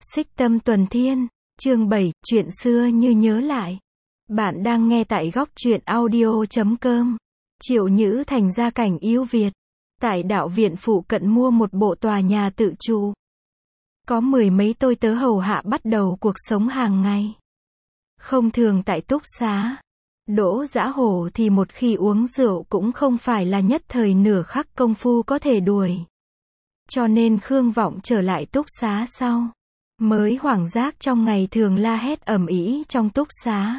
Xích Tâm Tuần Thiên, chương 7, chuyện xưa như nhớ lại. Bạn đang nghe tại góc truyện audio.com. Triệu Nhữ Thành gia cảnh yếu Việt. Tại đạo viện phụ cận mua một bộ tòa nhà tự trụ. Có mười mấy tôi tớ hầu hạ bắt đầu cuộc sống hàng ngày. Không thường tại túc xá. Đỗ Dã Hổ thì một khi uống rượu cũng không phải là nhất thời nửa khắc công phu có thể đuổi. Cho nên Khương Vọng trở lại túc xá sau. Mới hoảng giác trong ngày thường la hét ầm ĩ trong túc xá.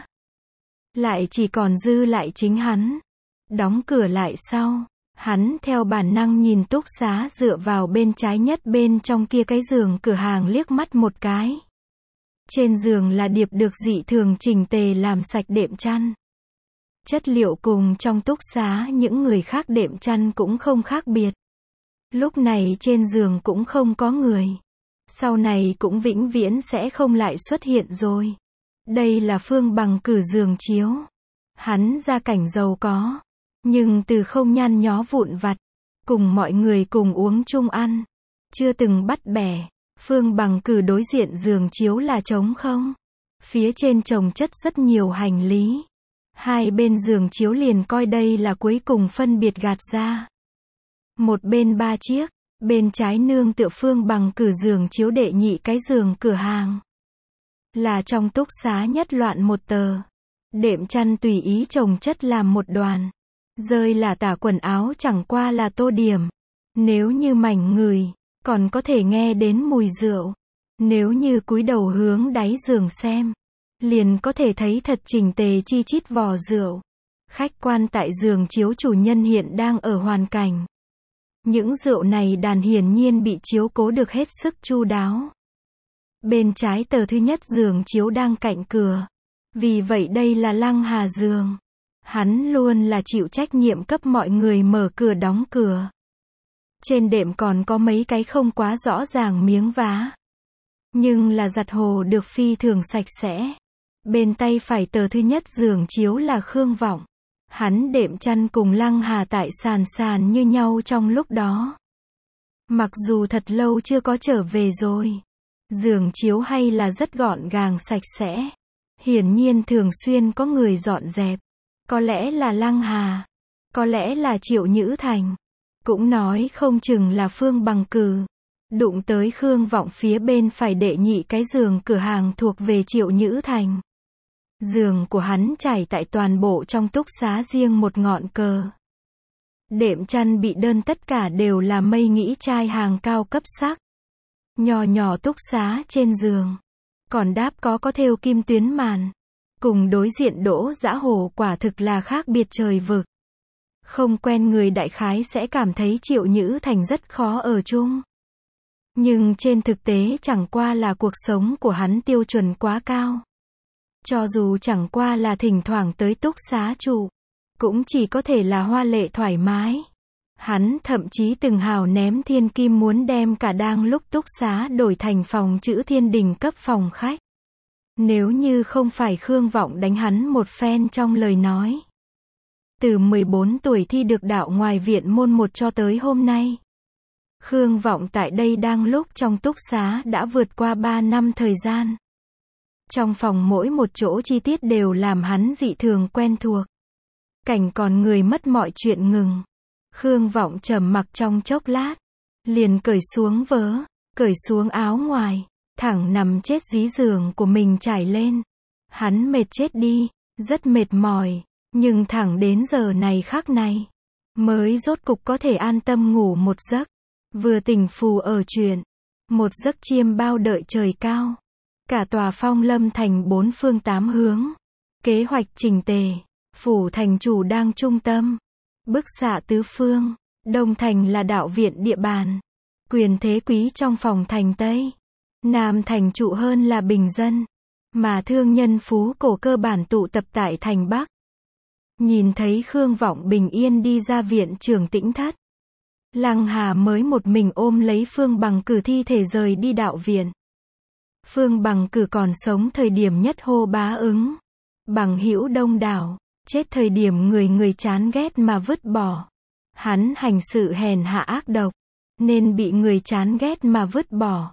Lại chỉ còn dư lại chính hắn. Đóng cửa lại sau. Hắn theo bản năng nhìn túc xá dựa vào bên trái nhất bên trong kia cái giường cửa hàng liếc mắt một cái. Trên giường là điệp được dị thường chỉnh tề làm sạch đệm chăn. Chất liệu cùng trong túc xá những người khác đệm chăn cũng không khác biệt. Lúc này trên giường cũng không có người. Sau này cũng vĩnh viễn sẽ không lại xuất hiện rồi. Đây là Phương Bằng cử giường chiếu. Hắn gia cảnh giàu có. Nhưng từ không nhăn nhó vụn vặt. Cùng mọi người cùng uống chung ăn. Chưa từng bắt bẻ. Phương Bằng cử đối diện giường chiếu là trống không. Phía trên chồng chất rất nhiều hành lý. Hai bên giường chiếu liền coi đây là cuối cùng phân biệt gạt ra. Một bên 3 chiếc. Bên trái nương tựa Phương Bằng cử giường chiếu đệ nhị cái giường cửa hàng. Là trong túc xá nhất loạn một tờ. Đệm chăn tùy ý chồng chất làm một đoàn. Rơi là tả quần áo chẳng qua là tô điểm. Nếu như mảnh người, còn có thể nghe đến mùi rượu. Nếu như cúi đầu hướng đáy giường xem, liền có thể thấy thật chỉnh tề chi chít vò rượu. Khách quan tại giường chiếu chủ nhân hiện đang ở hoàn cảnh. Những rượu này đàn hiển nhiên bị chiếu cố được hết sức chu đáo. Bên trái tờ thứ nhất giường chiếu đang cạnh cửa. Vì vậy đây là Lăng Hà giường. Hắn luôn là chịu trách nhiệm cấp mọi người mở cửa đóng cửa. Trên đệm còn có mấy cái không quá rõ ràng miếng vá. Nhưng là giặt hồ được phi thường sạch sẽ. Bên tay phải tờ thứ nhất giường chiếu là Khương Vọng. Hắn đệm chăn cùng Lăng Hà tại sàn như nhau trong lúc đó. Mặc dù thật lâu chưa có trở về rồi. Giường chiếu hay là rất gọn gàng sạch sẽ. Hiển nhiên thường xuyên có người dọn dẹp. Có lẽ là Lăng Hà. Có lẽ là Triệu Nhữ Thành. Cũng nói không chừng là Phương Bằng cử. Đụng tới Khương Vọng phía bên phải đệ nhị cái giường cửa hàng thuộc về Triệu Nhữ Thành. Giường của hắn trải tại toàn bộ trong túc xá riêng một ngọn cờ. Đệm chăn bị đơn tất cả đều là mây nghĩ trai hàng cao cấp sắc. Nhỏ nhỏ túc xá trên giường. Còn đáp có thêu kim tuyến màn. Cùng đối diện Đỗ Dã Hổ quả thực là khác biệt trời vực. Không quen người đại khái sẽ cảm thấy Triệu Nhữ Thành rất khó ở chung. Nhưng trên thực tế chẳng qua là cuộc sống của hắn tiêu chuẩn quá cao. Cho dù chẳng qua là thỉnh thoảng tới túc xá trụ, cũng chỉ có thể là hoa lệ thoải mái. Hắn thậm chí từng hào ném thiên kim muốn đem cả đang lúc túc xá đổi thành phòng chữ Thiên Đình cấp phòng khách. Nếu như không phải Khương Vọng đánh hắn một phen trong lời nói. Từ 14 tuổi thi được đạo ngoài viện môn 1 cho tới hôm nay. Khương Vọng tại đây đang lúc trong túc xá đã vượt qua 3 năm thời gian. Trong phòng mỗi một chỗ chi tiết đều làm hắn dị thường quen thuộc. Cảnh còn người mất mọi chuyện ngừng. Khương Vọng trầm mặc trong chốc lát. Liền cởi xuống vớ, cởi xuống áo ngoài. Thẳng nằm chết dí giường của mình trải lên. Hắn mệt chết đi, rất mệt mỏi. Nhưng thẳng đến giờ này khắc này. Mới rốt cục có thể an tâm ngủ một giấc. Vừa tỉnh phù ở chuyện. Một giấc chiêm bao đợi trời cao. Cả tòa Phong Lâm thành 4 phương 8 hướng. Kế hoạch chỉnh tề. Phủ thành chủ đang trung tâm. Bức xạ tứ phương. Đông thành là đạo viện địa bàn. Quyền thế quý trong phòng thành Tây. Nam thành trụ hơn là bình dân. Mà thương nhân phú cổ cơ bản tụ tập tại thành Bắc. Nhìn thấy Khương Vọng bình yên đi ra viện trưởng Tĩnh Thất. Lăng Hà mới một mình ôm lấy Phương Bằng cử thi thể rời đi đạo viện. Phương Bằng cử còn sống thời điểm nhất hô bá ứng. Bằng hữu đông đảo. Chết thời điểm người chán ghét mà vứt bỏ. Hắn hành sự hèn hạ ác độc. Nên bị người chán ghét mà vứt bỏ.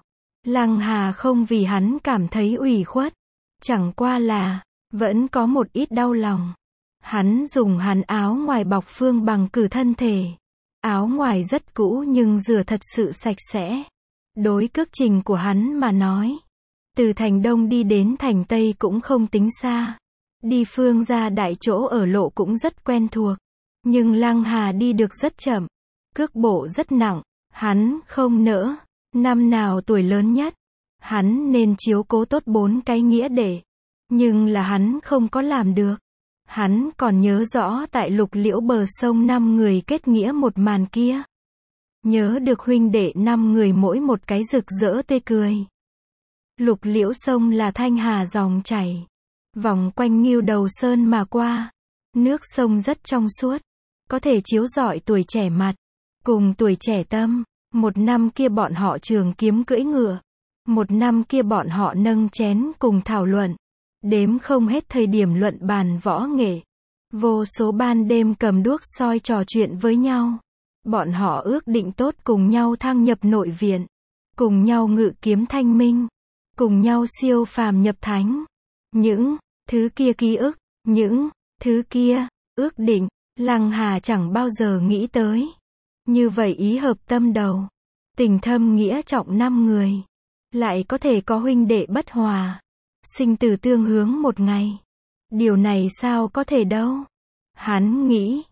Lăng Hà không vì hắn cảm thấy ủy khuất, chẳng qua là, vẫn có một ít đau lòng. Hắn dùng hắn áo ngoài bọc Phương Bằng Cử thân thể. Áo ngoài rất cũ nhưng rửa thật sự sạch sẽ. Đối cước trình của hắn mà nói, từ thành Đông đi đến thành Tây cũng không tính xa. Đi Phương gia đại chỗ ở lộ cũng rất quen thuộc. Nhưng Lăng Hà đi được rất chậm. Cước bộ rất nặng. Hắn không nỡ. Năm nào tuổi lớn nhất, hắn nên chiếu cố tốt 4 cái nghĩa đệ. Nhưng là hắn không có làm được. Hắn còn nhớ rõ tại Lục Liễu bờ sông 5 người kết nghĩa một màn kia. Nhớ được huynh đệ 5 người mỗi một cái rực rỡ tươi cười. Lục Liễu sông là thanh hà dòng chảy, vòng quanh Ngưu Đầu Sơn mà qua. Nước sông rất trong suốt, có thể chiếu rọi tuổi trẻ mặt, cùng tuổi trẻ tâm. Một năm kia bọn họ trường kiếm cưỡi ngựa. Một năm kia bọn họ nâng chén cùng thảo luận. Đếm không hết thời điểm luận bàn võ nghệ. Vô số ban đêm cầm đuốc soi trò chuyện với nhau. Bọn họ ước định tốt cùng nhau thăng nhập nội viện. Cùng nhau ngự kiếm thanh minh. Cùng nhau siêu phàm nhập thánh. Những thứ kia ký ức, những thứ kia ước định, Lăng Hà chẳng bao giờ nghĩ tới. Như vậy ý hợp tâm đầu, tình thâm nghĩa trọng 5 người, lại có thể có huynh đệ bất hòa, sinh tử tương hướng một ngày. Điều này sao có thể đâu? Hắn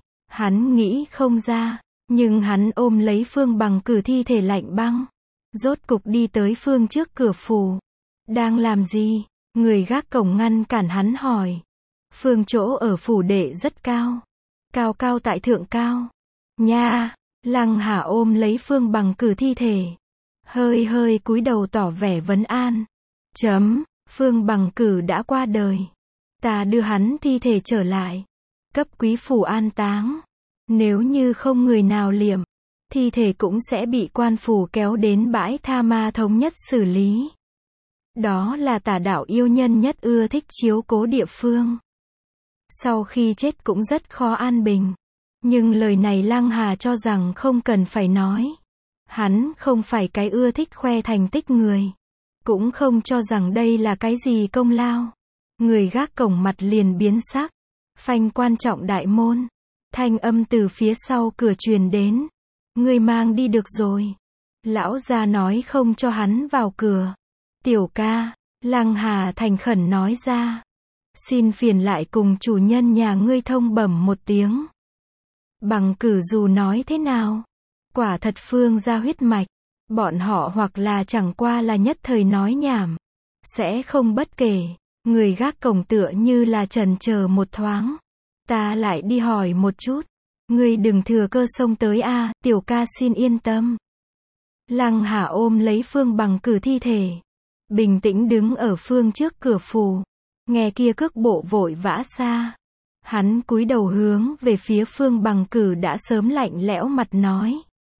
nghĩ không ra, nhưng hắn ôm lấy Phương Bằng Cử thi thể lạnh băng, rốt cục đi tới Phương trước cửa phủ. Đang làm gì? Người gác cổng ngăn cản hắn hỏi. Phương chỗ ở phủ đệ rất cao. Cao cao tại thượng cao. Nha! Lăng Hà ôm lấy Phương Bằng Cử thi thể. Hơi hơi cúi đầu tỏ vẻ vấn an. Phương Bằng Cử đã qua đời. Ta đưa hắn thi thể trở lại. Cấp quý phủ an táng. Nếu như không người nào liệm, thi thể cũng sẽ bị quan phủ kéo đến bãi tha ma thống nhất xử lý. Đó là tà đạo yêu nhân nhất ưa thích chiếu cố địa phương. Sau khi chết cũng rất khó an bình. Nhưng lời này Lăng Hà cho rằng không cần phải nói. Hắn không phải cái ưa thích khoe thành tích người. Cũng không cho rằng đây là cái gì công lao. Người gác cổng mặt liền biến sắc. Phanh quan trọng đại môn. Thanh âm từ phía sau cửa truyền đến. Người mang đi được rồi. Lão gia nói không cho hắn vào cửa. Tiểu ca, Lăng Hà thành khẩn nói ra. Xin phiền lại cùng chủ nhân nhà ngươi thông bẩm một tiếng. Bằng Cử dù nói thế nào, quả thật Phương gia huyết mạch. Bọn họ hoặc là chẳng qua là nhất thời nói nhảm, sẽ không bất kể. Người gác cổng tựa như là chần chờ một thoáng. Ta lại đi hỏi một chút. Ngươi đừng thừa cơ xông tới a, tiểu ca xin yên tâm. Lăng Hà ôm lấy Phương Bằng Cử thi thể, bình tĩnh đứng ở Phương trước cửa phủ. Nghe kia cước bộ vội vã xa. Hắn cúi đầu hướng về phía Phương Bằng Cử đã sớm lạnh lẽo mặt nói.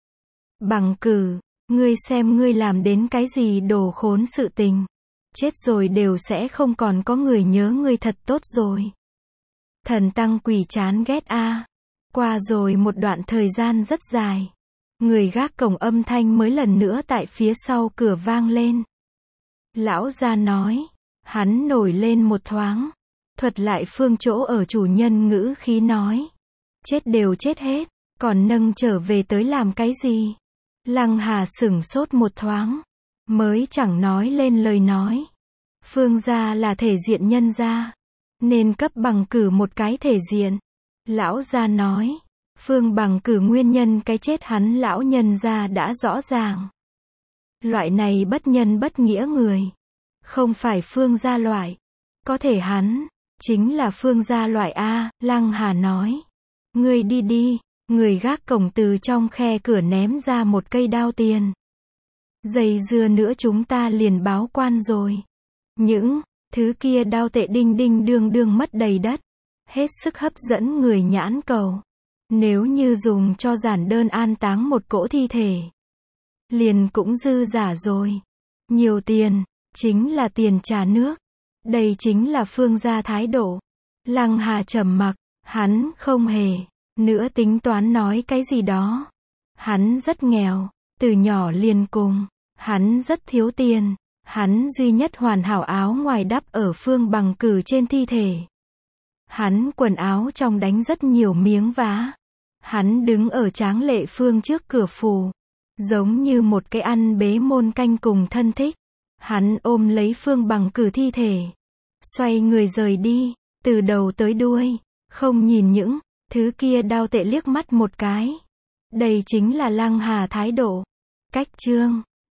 Bằng Cử, ngươi xem ngươi làm đến cái gì đồ khốn sự tình. Chết rồi đều sẽ không còn có người nhớ ngươi thật tốt rồi. Thần tăng quỷ chán ghét a. Qua rồi một đoạn thời gian rất dài. Người gác cổng âm thanh mới lần nữa tại phía sau cửa vang lên. Lão gia nói. Hắn nổi lên một thoáng. Thuật lại Phương chỗ ở chủ nhân ngữ khí nói. Chết đều chết hết. Còn nâng trở về tới làm cái gì? Lăng Hà sửng sốt một thoáng. Mới chẳng nói lên lời nói. Phương gia là thể diện nhân gia. Nên cấp Bằng Cử một cái thể diện. Lão gia nói. Phương Bằng Cử nguyên nhân cái chết hắn lão nhân gia đã rõ ràng. Loại này bất nhân bất nghĩa người. Không phải Phương gia loại. Có thể hắn chính là Phương gia loại a. Lăng Hà nói. Ngươi đi đi. Người gác cổng từ trong khe cửa ném ra một cây đao tiền. Dây dưa nữa chúng ta liền báo quan rồi. Những thứ kia đao tệ đinh đinh đương đương mất đầy đất. Hết sức hấp dẫn người nhãn cầu. Nếu như dùng cho giản đơn an táng một cỗ thi thể, liền cũng dư giả rồi. Nhiều tiền, chính là tiền trà nước. Đây chính là Phương gia thái độ. Lăng Hà trầm mặc, hắn không hề nữa tính toán nói cái gì đó. Hắn rất nghèo, từ nhỏ liền cùng Hắn rất thiếu tiền. Hắn duy nhất hoàn hảo áo ngoài đắp ở Phương Bằng Cử trên thi thể. Hắn quần áo trong đánh rất nhiều miếng vá. Hắn đứng ở Tráng Lệ Phương trước cửa phủ, giống như một cái ăn bế môn canh cùng thân thích. Hắn ôm lấy Phương Bằng Cử thi thể, xoay người rời đi, từ đầu tới đuôi, không nhìn những thứ kia đao tệ liếc mắt một cái. Đây chính là Lăng Hà thái độ. Cách chương